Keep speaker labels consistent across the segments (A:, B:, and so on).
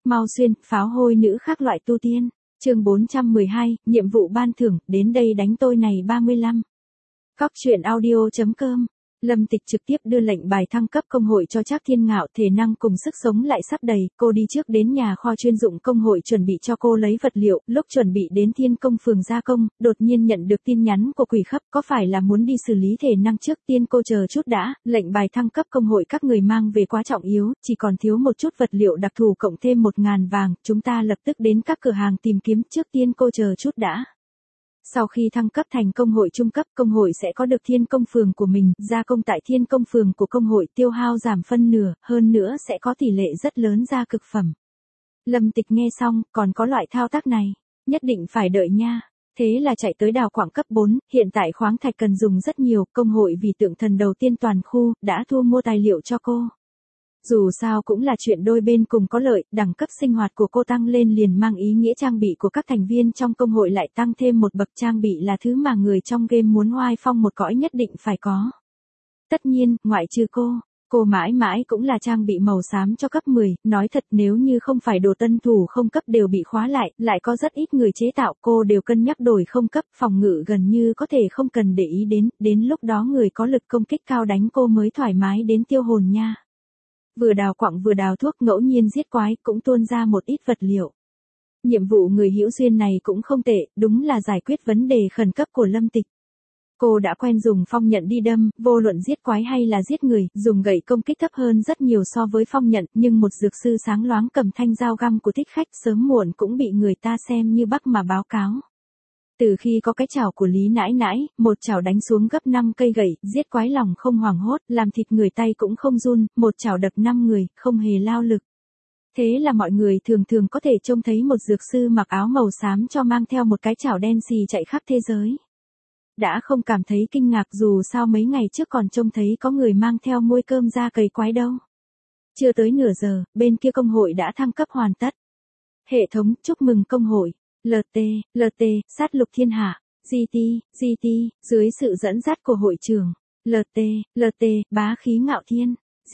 A: Mau xuyên, pháo hôi nữ khác loại tu tiên. Chương 412, nhiệm vụ ban thưởng, đến đây đánh tôi này 35. Cóc truyện audio.com. Lâm Tịch trực tiếp đưa lệnh bài thăng cấp công hội cho Trác Thiên Ngạo, thể năng cùng sức sống lại sắp đầy, cô đi trước đến nhà kho chuyên dụng công hội chuẩn bị cho cô lấy vật liệu, lúc chuẩn bị đến Thiên Công phường gia công, đột nhiên nhận được tin nhắn của Quỷ Khắp, có phải là muốn đi xử lý thể năng trước tiên, cô chờ chút đã, lệnh bài thăng cấp công hội các người mang về quá trọng yếu, chỉ còn thiếu một chút vật liệu đặc thù cộng thêm 1.000 vàng, chúng ta lập tức đến các cửa hàng tìm kiếm, trước tiên cô chờ chút đã. Sau khi thăng cấp thành công hội trung cấp, công hội sẽ có được Thiên Công phường của mình, gia công tại Thiên Công phường của công hội tiêu hao giảm phân nửa, hơn nữa sẽ có tỷ lệ rất lớn ra cực phẩm. Lâm Tịch nghe xong, còn có loại thao tác này, nhất định phải đợi nha. Thế là chạy tới đào quảng cấp 4, hiện tại khoáng thạch cần dùng rất nhiều, công hội vì tượng thần đầu tiên toàn khu, đã thu mua tài liệu cho cô. Dù sao cũng là chuyện đôi bên cùng có lợi, đẳng cấp sinh hoạt của cô tăng lên liền mang ý nghĩa trang bị của các thành viên trong công hội lại tăng thêm một bậc, trang bị là thứ mà người trong game muốn oai phong một cõi nhất định phải có. Tất nhiên, ngoại trừ cô mãi mãi cũng là trang bị màu xám cho cấp 10, nói thật nếu như không phải đồ tân thủ không cấp đều bị khóa lại có rất ít người chế tạo, cô đều cân nhắc đổi không cấp, phòng ngự gần như có thể không cần để ý đến lúc đó người có lực công kích cao đánh cô mới thoải mái đến tiêu hồn nha. Vừa đào quặng vừa đào thuốc, ngẫu nhiên giết quái, cũng tuôn ra một ít vật liệu. Nhiệm vụ người hữu duyên này cũng không tệ, đúng là giải quyết vấn đề khẩn cấp của Lâm Tịch. Cô đã quen dùng phong nhận đi đâm, vô luận giết quái hay là giết người, dùng gậy công kích thấp hơn rất nhiều so với phong nhận, nhưng một dược sư sáng loáng cầm thanh dao găm của thích khách sớm muộn cũng bị người ta xem như bắc mà báo cáo. Từ khi có cái chảo của Lý nãi nãi, một chảo đánh xuống gấp 5 cây gậy, giết quái lòng không hoảng hốt, làm thịt người tay cũng không run, một chảo đập 5 người, không hề lao lực. Thế là mọi người thường có thể trông thấy một dược sư mặc áo màu xám cho mang theo một cái chảo đen xì chạy khắp thế giới. Đã không cảm thấy kinh ngạc, dù sao mấy ngày trước còn trông thấy có người mang theo muôi cơm ra cày quái đâu. Chưa tới nửa giờ, bên kia công hội đã thăng cấp hoàn tất. Hệ thống, chúc mừng công hội. LT, sát lục thiên hạ, GT, dưới sự dẫn dắt của hội trưởng, LT, bá khí ngạo thiên,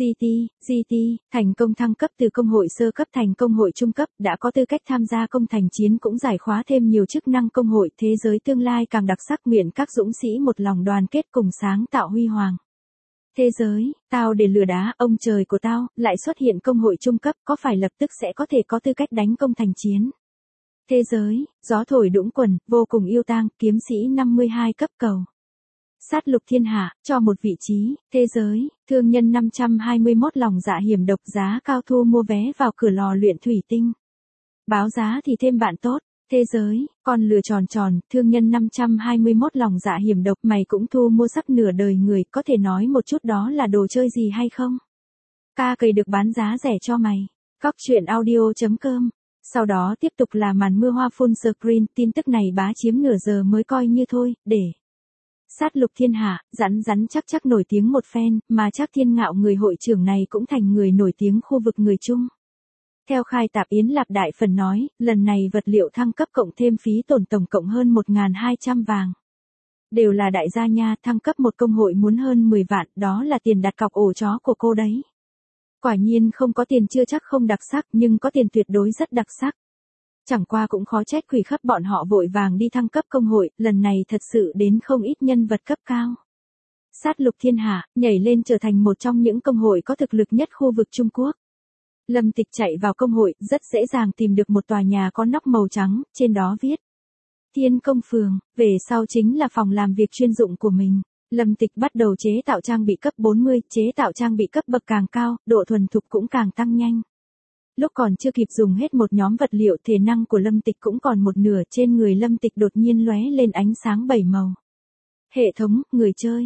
A: GT, thành công thăng cấp từ công hội sơ cấp thành công hội trung cấp, đã có tư cách tham gia công thành chiến, cũng giải khóa thêm nhiều chức năng công hội, thế giới tương lai càng đặc sắc, nguyện các dũng sĩ một lòng đoàn kết cùng sáng tạo huy hoàng. Thế giới, tao để lừa đá, ông trời của tao, lại xuất hiện công hội trung cấp, có phải lập tức sẽ có thể có tư cách đánh công thành chiến? Thế giới, gió thổi đũng quần, vô cùng yêu tang, kiếm sĩ 52 cấp cầu. Sát lục thiên hạ, cho một vị trí, thế giới, thương nhân 521 lòng dạ hiểm độc, giá cao, thu mua vé vào cửa lò luyện thủy tinh. Báo giá thì thêm bạn tốt, thế giới, con lừa tròn, thương nhân 521 lòng dạ hiểm độc, mày cũng thu mua sắp nửa đời người, có thể nói một chút đó là đồ chơi gì hay không? Ca cầy được bán giá rẻ cho mày. Cóc truyện audio.com. Sau đó tiếp tục là màn mưa hoa full screen, tin tức này bá chiếm nửa giờ mới coi như thôi, để sát lục thiên hạ, rắn chắc nổi tiếng một phen, mà Trác Thiên Ngạo người hội trưởng này cũng thành người nổi tiếng khu vực người Trung. Theo khai tạp Yến Lạp Đại Phần nói, lần này vật liệu thăng cấp cộng thêm phí tổn tổng cộng hơn 1.200 vàng. Đều là đại gia nha, thăng cấp một công hội muốn hơn 10 vạn, đó là tiền đặt cọc ổ chó của cô đấy. Quả nhiên không có tiền chưa chắc không đặc sắc, nhưng có tiền tuyệt đối rất đặc sắc. Chẳng qua cũng khó trách Quỷ Khắp bọn họ vội vàng đi thăng cấp công hội, lần này thật sự đến không ít nhân vật cấp cao. Sát lục thiên hạ, nhảy lên trở thành một trong những công hội có thực lực nhất khu vực Trung Quốc. Lâm Tịch chạy vào công hội, rất dễ dàng tìm được một tòa nhà có nóc màu trắng, trên đó viết Thiên Công phường, về sau chính là phòng làm việc chuyên dụng của mình. Lâm Tịch bắt đầu chế tạo trang bị cấp 40, chế tạo trang bị cấp bậc càng cao, độ thuần thục cũng càng tăng nhanh. Lúc còn chưa kịp dùng hết một nhóm vật liệu, thể năng của Lâm Tịch cũng còn một nửa, trên người Lâm Tịch đột nhiên lóe lên ánh sáng 7 màu. Hệ thống, người chơi,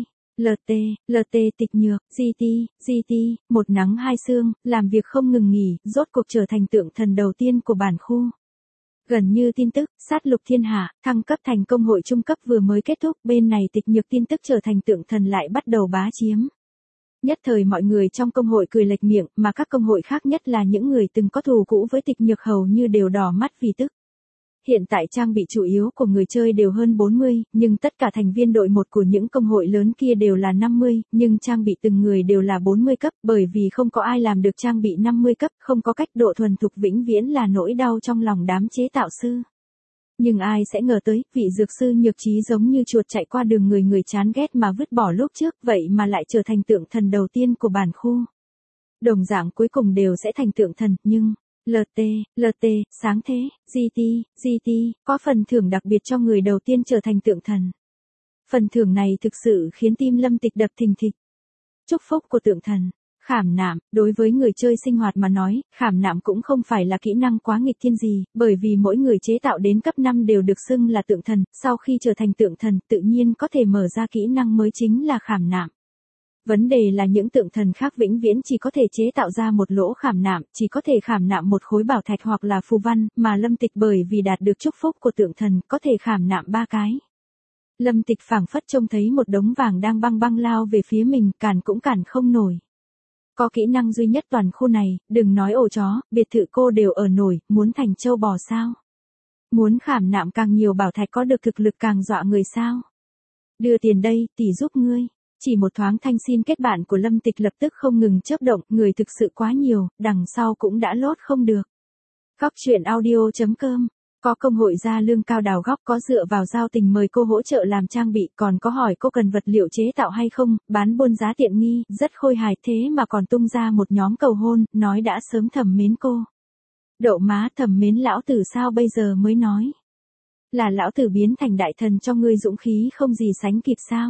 A: LT, tịch nhược, GT, một nắng hai sương, làm việc không ngừng nghỉ, rốt cuộc trở thành tượng thần đầu tiên của bản khu. Gần như tin tức, sát lục thiên hạ, thăng cấp thành công hội trung cấp vừa mới kết thúc, bên này tịch nhược tin tức trở thành tượng thần lại bắt đầu bá chiếm. Nhất thời mọi người trong công hội cười lệch miệng, mà các công hội khác nhất là những người từng có thù cũ với tịch nhược hầu như đều đỏ mắt vì tức. Hiện tại trang bị chủ yếu của người chơi đều hơn 40, nhưng tất cả thành viên đội 1 của những công hội lớn kia đều là 50, nhưng trang bị từng người đều là 40 cấp, bởi vì không có ai làm được trang bị 50 cấp, không có cách độ thuần thục vĩnh viễn là nỗi đau trong lòng đám chế tạo sư. Nhưng ai sẽ ngờ tới, vị dược sư nhược trí giống như chuột chạy qua đường người người chán ghét mà vứt bỏ lúc trước, vậy mà lại trở thành tượng thần đầu tiên của bản khu. Đồng dạng cuối cùng đều sẽ thành tượng thần, nhưng... LT, sáng thế, GT, có phần thưởng đặc biệt cho người đầu tiên trở thành tượng thần. Phần thưởng này thực sự khiến tim Lâm Tịch đập thình thịch. Chúc phúc của tượng thần. Khảm nạm, đối với người chơi sinh hoạt mà nói, khảm nạm cũng không phải là kỹ năng quá nghịch thiên gì, bởi vì mỗi người chế tạo đến cấp 5 đều được xưng là tượng thần, sau khi trở thành tượng thần, tự nhiên có thể mở ra kỹ năng mới chính là khảm nạm. Vấn đề là những tượng thần khác vĩnh viễn chỉ có thể chế tạo ra một lỗ khảm nạm, chỉ có thể khảm nạm một khối bảo thạch hoặc là phù văn, mà Lâm Tịch bởi vì đạt được chúc phúc của tượng thần, có thể khảm nạm 3 cái. Lâm Tịch phảng phất trông thấy một đống vàng đang băng băng lao về phía mình, cản cũng cản không nổi. Có kỹ năng duy nhất toàn khu này, đừng nói ổ chó, biệt thự cô đều ở nổi, muốn thành châu bò sao? Muốn khảm nạm càng nhiều bảo thạch có được thực lực càng dọa người sao? Đưa tiền đây, tỷ giúp ngươi. Chỉ một thoáng thanh xin kết bạn của Lâm Tịch lập tức không ngừng chớp động, người thực sự quá nhiều, đằng sau cũng đã lốt không được. Góc truyện audio.com. Có công hội gia lương cao đào góc, có dựa vào giao tình mời cô hỗ trợ làm trang bị, còn có hỏi cô cần vật liệu chế tạo hay không, bán buôn giá tiện nghi, rất khôi hài, thế mà còn tung ra một nhóm cầu hôn, nói đã sớm thầm mến cô. Đậu má, thầm mến lão tử sao bây giờ mới nói? Là lão tử biến thành đại thần cho ngươi dũng khí không gì sánh kịp sao?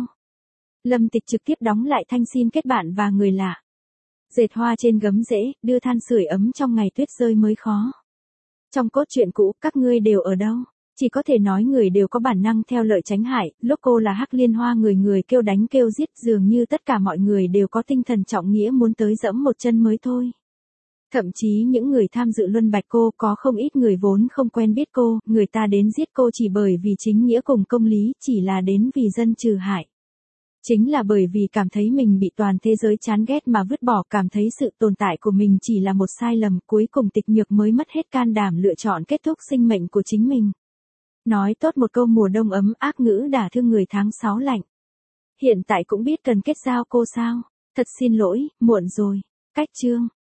A: Lâm Tịch trực tiếp đóng lại thanh xin kết bạn và người lạ. Dệt hoa trên gấm rễ, đưa than sưởi ấm trong ngày tuyết rơi mới khó. Trong cốt truyện cũ, các ngươi đều ở đâu? Chỉ có thể nói người đều có bản năng theo lợi tránh hại, lúc cô là Hắc Liên Hoa người người kêu đánh kêu giết, dường như tất cả mọi người đều có tinh thần trọng nghĩa muốn tới dẫm một chân mới thôi. Thậm chí những người tham dự luân bạch cô có không ít người vốn không quen biết cô, người ta đến giết cô chỉ bởi vì chính nghĩa cùng công lý, chỉ là đến vì dân trừ hại. Chính là bởi vì cảm thấy mình bị toàn thế giới chán ghét mà vứt bỏ, cảm thấy sự tồn tại của mình chỉ là một sai lầm, cuối cùng Tịch Nhược mới mất hết can đảm lựa chọn kết thúc sinh mệnh của chính mình. Nói tốt một câu mùa đông ấm, ác ngữ đả thương người tháng 6 lạnh. Hiện tại cũng biết cần kết giao cô sao? Thật xin lỗi, muộn rồi. Cách chương.